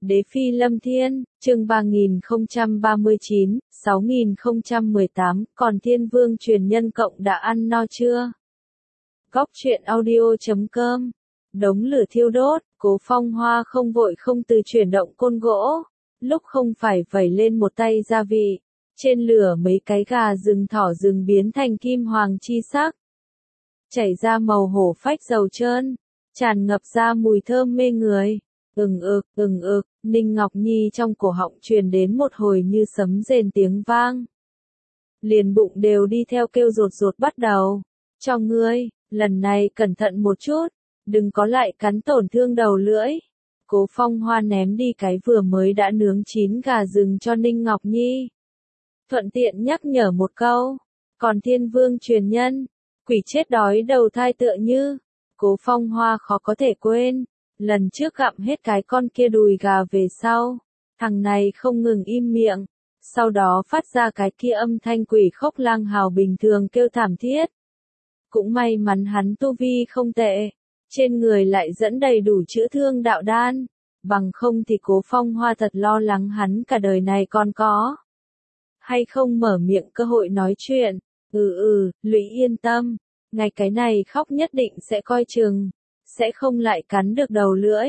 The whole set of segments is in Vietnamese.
Đế phi lâm thiên, chương 3039, 6018, còn thiên vương truyền nhân cộng đã ăn no chưa? Góc truyện audio.com. Đống lửa thiêu đốt, Cố Phong Hoa không vội không từ chuyển động côn gỗ, lúc không phải vẩy lên một tay gia vị, trên lửa mấy cái gà rừng thỏ rừng biến thành kim hoàng chi sắc, chảy ra màu hổ phách dầu trơn, tràn ngập ra mùi thơm mê người. Ừng ực, Ninh Ngọc Nhi trong cổ họng truyền đến một hồi như sấm rền tiếng vang. Liền bụng đều đi theo kêu rột rột bắt đầu. Cho ngươi, lần này cẩn thận một chút, đừng có lại cắn tổn thương đầu lưỡi. Cố Phong Hoa ném đi cái vừa mới đã nướng chín gà rừng cho Ninh Ngọc Nhi. Thuận tiện nhắc nhở một câu, còn thiên vương truyền nhân, quỷ chết đói đầu thai tựa như. Cố Phong Hoa khó có thể quên. Lần trước gặm hết cái con kia đùi gà về sau, thằng này không ngừng im miệng, sau đó phát ra cái kia âm thanh quỷ khóc lang hào bình thường kêu thảm thiết. Cũng may mắn hắn tu vi không tệ, trên người lại dẫn đầy đủ chữa thương đạo đan, bằng không thì Cố Phong Hoa thật lo lắng hắn cả đời này còn có hay không mở miệng cơ hội nói chuyện. Lụy yên tâm, ngày cái này khóc nhất định sẽ coi chừng. Sẽ không lại cắn được đầu lưỡi.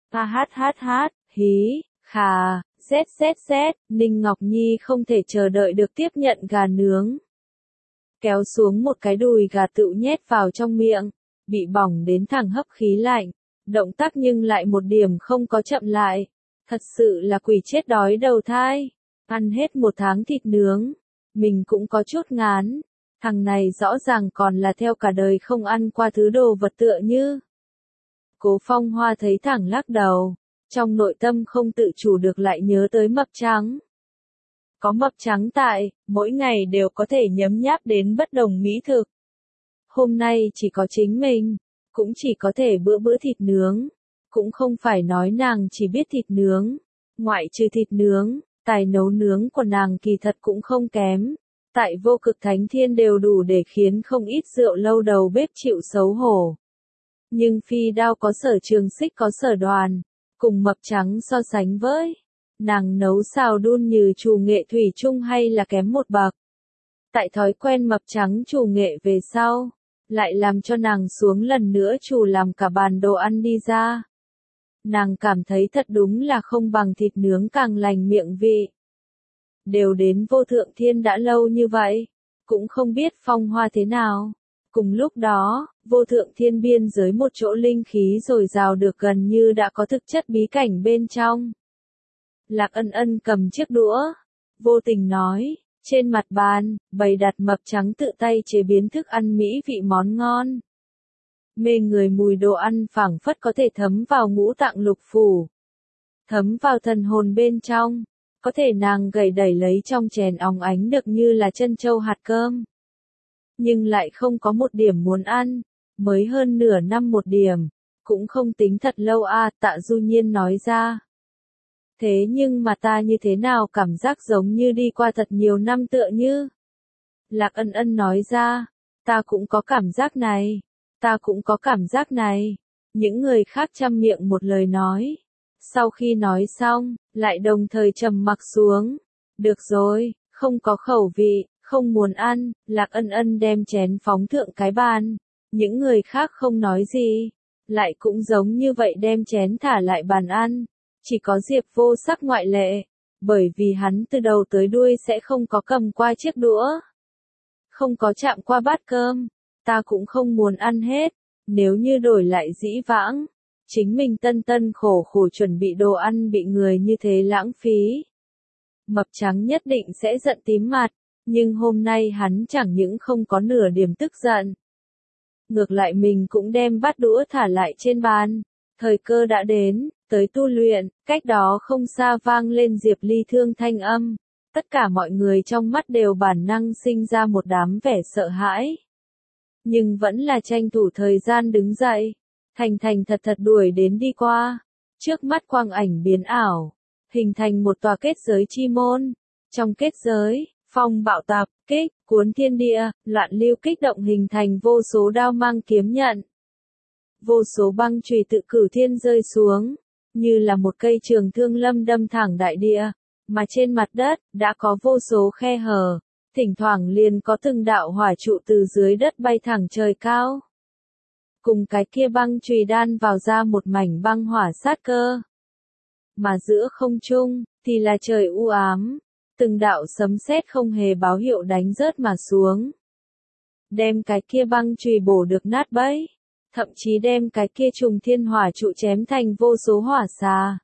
Hí, khà, xét, Ninh Ngọc Nhi không thể chờ đợi được tiếp nhận gà nướng. Kéo xuống một cái đùi gà tựu nhét vào trong miệng, bị bỏng đến thẳng hấp khí lạnh, động tác nhưng lại một điểm không có chậm lại. Thật sự là quỷ chết đói đầu thai, ăn hết một tháng thịt nướng, mình cũng có chút ngán. Thằng này rõ ràng còn là theo cả đời không ăn qua thứ đồ vật tựa như. Cố Phong Hoa thấy thẳng lắc đầu, trong nội tâm không tự chủ được lại nhớ tới mập trắng. Có mập trắng tại, mỗi ngày đều có thể nhấm nháp đến bất đồng mỹ thực. Hôm nay chỉ có chính mình, cũng chỉ có thể bữa thịt nướng, cũng không phải nói nàng chỉ biết thịt nướng, ngoại trừ thịt nướng, tài nấu nướng của nàng kỳ thật cũng không kém. Tại Vô Cực Thánh Thiên đều đủ để khiến không ít rượu lâu đầu bếp chịu xấu hổ. Nhưng phi đao có Sở Trường Xích có Sở Đoàn, cùng mập trắng so sánh với, nàng nấu xào đun như trù nghệ thủy chung hay là kém một bậc. Tại thói quen mập trắng trù nghệ về sau, lại làm cho nàng xuống lần nữa trù làm cả bàn đồ ăn đi ra. Nàng cảm thấy thật đúng là không bằng thịt nướng càng lành miệng vị. Đều đến Vô Thượng Thiên đã lâu như vậy, cũng không biết Phong Hoa thế nào. Cùng lúc đó, Vô Thượng Thiên biên giới một chỗ linh khí dồi dào được gần như đã có thực chất bí cảnh bên trong. Lạc Ân Ân cầm chiếc đũa, vô tình nói, trên mặt bàn, bày đặt mập trắng tự tay chế biến thức ăn mỹ vị món ngon. Mê người mùi đồ ăn phảng phất có thể thấm vào ngũ tạng lục phủ, thấm vào thần hồn bên trong, có thể nàng gầy đẩy lấy trong chén óng ánh được như là chân châu hạt cơm. Nhưng lại không có một điểm muốn ăn, mới hơn nửa năm một điểm, cũng không tính thật lâu à, Tạ Du Nhiên nói ra. Thế nhưng mà ta như thế nào cảm giác giống như đi qua thật nhiều năm tựa như. Lạc Ân Ân nói ra, ta cũng có cảm giác này, những người khác chăm miệng một lời nói. Sau khi nói xong, lại đồng thời trầm mặc xuống. Được rồi, không có khẩu vị. Không muốn ăn, Lạc Ân Ân đem chén phóng thượng cái bàn. Những người khác không nói gì, lại cũng giống như vậy đem chén thả lại bàn ăn. Chỉ có Diệp Vô Sắc ngoại lệ, bởi vì hắn từ đầu tới đuôi sẽ không có cầm qua chiếc đũa, không có chạm qua bát cơm. Ta cũng không muốn ăn hết, nếu như đổi lại dĩ vãng, chính mình tân khổ chuẩn bị đồ ăn bị người như thế lãng phí. Mập trắng nhất định sẽ giận tím mặt. Nhưng hôm nay hắn chẳng những không có nửa điểm tức giận. Ngược lại mình cũng đem bát đũa thả lại trên bàn. Thời cơ đã đến, tới tu luyện, cách đó không xa vang lên Diệp Ly Thương thanh âm. Tất cả mọi người trong mắt đều bản năng sinh ra một đám vẻ sợ hãi. Nhưng vẫn là tranh thủ thời gian đứng dậy. Thành thật đuổi đến đi qua. Trước mắt quang ảnh biến ảo. Hình thành một tòa kết giới chi môn. Trong kết giới, phong bạo tạp, kích, cuốn thiên địa, loạn lưu kích động hình thành vô số đao mang kiếm nhận. Vô số băng chùy tự cửu thiên rơi xuống, như là một cây trường thương lâm đâm thẳng đại địa, mà trên mặt đất đã có vô số khe hở, thỉnh thoảng liền có từng đạo hỏa trụ từ dưới đất bay thẳng trời cao. Cùng cái kia băng chùy đan vào ra một mảnh băng hỏa sát cơ. Mà giữa không trung thì là trời u ám, từng đạo sấm sét không hề báo hiệu đánh rớt mà xuống. Đem cái kia băng chùy bổ được nát bấy, thậm chí đem cái kia trùng thiên hỏa trụ chém thành vô số hỏa xà.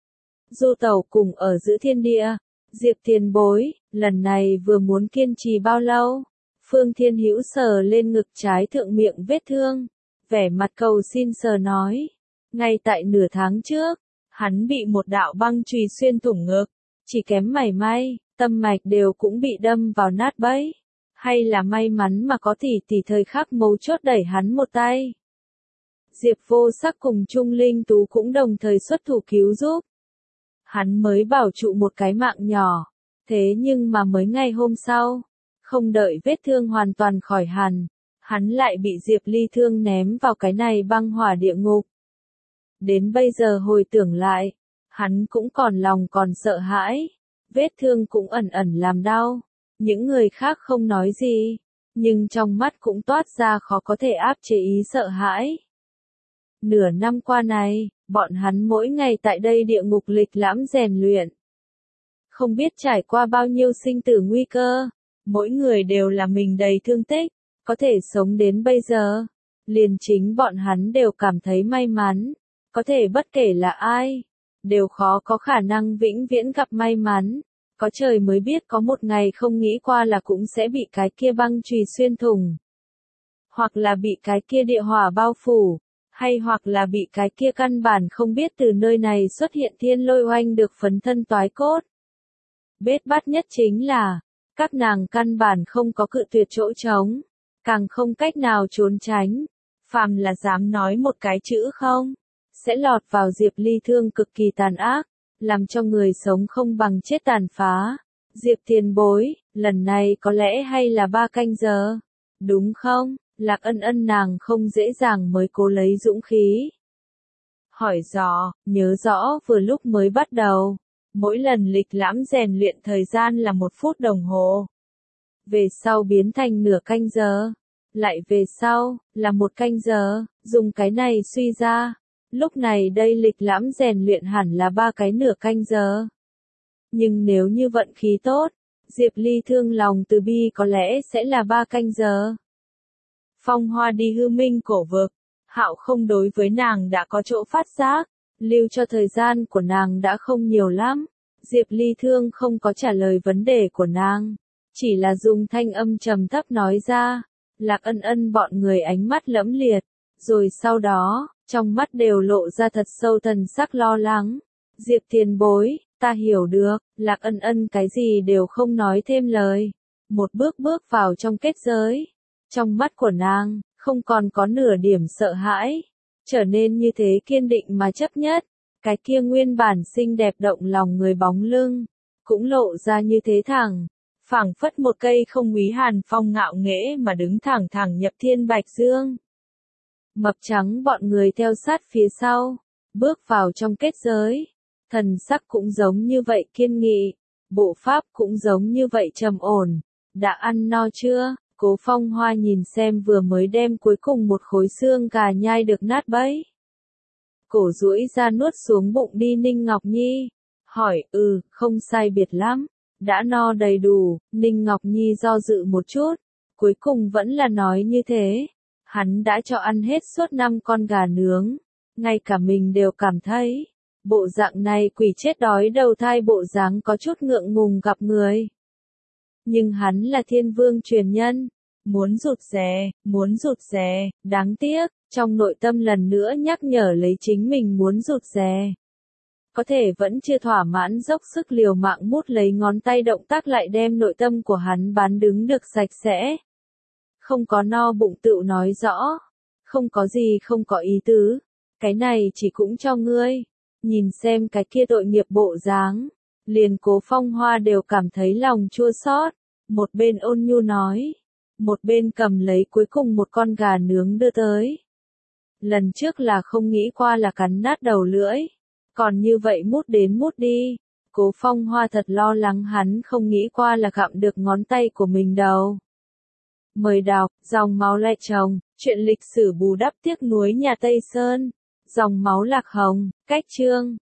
Du tẩu cùng ở giữa thiên địa, Diệp Tiền Bối, lần này vừa muốn kiên trì bao lâu? Phương Thiên Hữu sờ lên ngực trái thượng miệng vết thương, vẻ mặt cầu xin sờ nói. Ngay tại nửa tháng trước, hắn bị một đạo băng chùy xuyên thủng ngực, chỉ kém mảy may, tâm mạch đều cũng bị đâm vào nát bấy. Hay là may mắn mà có tỷ tỷ thời khắc mấu chốt đẩy hắn một tay. Diệp Vô Sắc cùng Trung Linh Tú cũng đồng thời xuất thủ cứu giúp. Hắn mới bảo trụ một cái mạng nhỏ, thế nhưng mà mới ngày hôm sau, không đợi vết thương hoàn toàn khỏi hẳn, hắn lại bị Diệp Ly Thương ném vào cái này băng hỏa địa ngục. Đến bây giờ hồi tưởng lại, hắn cũng còn lòng còn sợ hãi, vết thương cũng ẩn ẩn làm đau, những người khác không nói gì, nhưng trong mắt cũng toát ra khó có thể áp chế ý sợ hãi. Nửa năm qua này, bọn hắn mỗi ngày tại đây địa ngục lịch lãm rèn luyện. Không biết trải qua bao nhiêu sinh tử nguy cơ, mỗi người đều là mình đầy thương tích, có thể sống đến bây giờ. Liền chính bọn hắn đều cảm thấy may mắn, có thể bất kể là ai, đều khó có khả năng vĩnh viễn gặp may mắn. Có trời mới biết có một ngày không nghĩ qua là cũng sẽ bị cái kia băng chùy xuyên thủng. Hoặc là bị cái kia địa hỏa bao phủ. Hay hoặc là bị cái kia căn bản không biết từ nơi này xuất hiện thiên lôi oanh được phấn thân toái cốt. Bết bát nhất chính là, các nàng căn bản không có cự tuyệt chỗ trống, càng không cách nào trốn tránh. Phàm là dám nói một cái chữ không, sẽ lọt vào Diệp Ly Thương cực kỳ tàn ác, làm cho người sống không bằng chết tàn phá. Diệp Tiền Bối, lần này có lẽ hay là 3 canh giờ, đúng không? Lạc Ân Ân nàng không dễ dàng mới cố lấy dũng khí. Hỏi dò, nhớ rõ vừa lúc mới bắt đầu, mỗi lần lịch lãm rèn luyện thời gian là 1 phút đồng hồ. Về sau biến thành nửa canh giờ, lại về sau, là 1 canh giờ, dùng cái này suy ra. Lúc này đây lịch lãm rèn luyện hẳn là 3 cái nửa canh giờ. Nhưng nếu như vận khí tốt, Diệp Ly Thương lòng từ bi có lẽ sẽ là 3 canh giờ. Phong Hoa đi hư minh cổ vực, Hạo không đối với nàng đã có chỗ phát giác, lưu cho thời gian của nàng đã không nhiều lắm. Diệp Ly Thương không có trả lời vấn đề của nàng, chỉ là dùng thanh âm trầm thấp nói ra. Lạc Ân Ân bọn người ánh mắt lẫm liệt, rồi sau đó, trong mắt đều lộ ra thật sâu thần sắc lo lắng. Diệp Tiền Bối, ta hiểu được, Lạc Ân Ân cái gì đều không nói thêm lời, một bước bước vào trong kết giới. Trong mắt của nàng, không còn có nửa điểm sợ hãi, trở nên như thế kiên định mà chấp nhất, cái kia nguyên bản xinh đẹp động lòng người bóng lưng, cũng lộ ra như thế thẳng, phảng phất một cây không úy hàn phong ngạo nghễ mà đứng thẳng thẳng nhập thiên bạch dương. Mập trắng bọn người theo sát phía sau, bước vào trong kết giới, thần sắc cũng giống như vậy kiên nghị, bộ pháp cũng giống như vậy trầm ổn. Đã ăn no chưa? Cố Phong Hoa nhìn xem vừa mới đem cuối cùng một khối xương gà nhai được nát bấy. Cổ duỗi ra nuốt xuống bụng đi Ninh Ngọc Nhi. Hỏi, không sai biệt lắm. Đã no đầy đủ, Ninh Ngọc Nhi do dự một chút. Cuối cùng vẫn là nói như thế. Hắn đã cho ăn hết suốt 5 con gà nướng. Ngay cả mình đều cảm thấy. Bộ dạng này quỷ chết đói đầu thai bộ dáng có chút ngượng ngùng gặp người. Nhưng hắn là thiên vương truyền nhân, muốn rụt rè, đáng tiếc, trong nội tâm lần nữa nhắc nhở lấy chính mình muốn rụt rè. Có thể vẫn chưa thỏa mãn dốc sức liều mạng mút lấy ngón tay động tác lại đem nội tâm của hắn bán đứng được sạch sẽ. Không có no bụng tựu nói rõ, không có gì không có ý tứ, cái này chỉ cũng cho ngươi, nhìn xem cái kia tội nghiệp bộ dáng. Liền Cố Phong Hoa đều cảm thấy lòng chua xót, một bên ôn nhu nói, một bên cầm lấy cuối cùng một con gà nướng đưa tới. Lần trước là không nghĩ qua là cắn nát đầu lưỡi, Còn như vậy mút đến mút đi. Cố Phong Hoa thật lo lắng hắn không nghĩ qua là gặm được ngón tay của mình đâu. Mời đọc, Dòng máu lại chồng, chuyện lịch sử bù đắp tiếc nuối nhà Tây Sơn. Dòng máu lạc hồng, cách chương.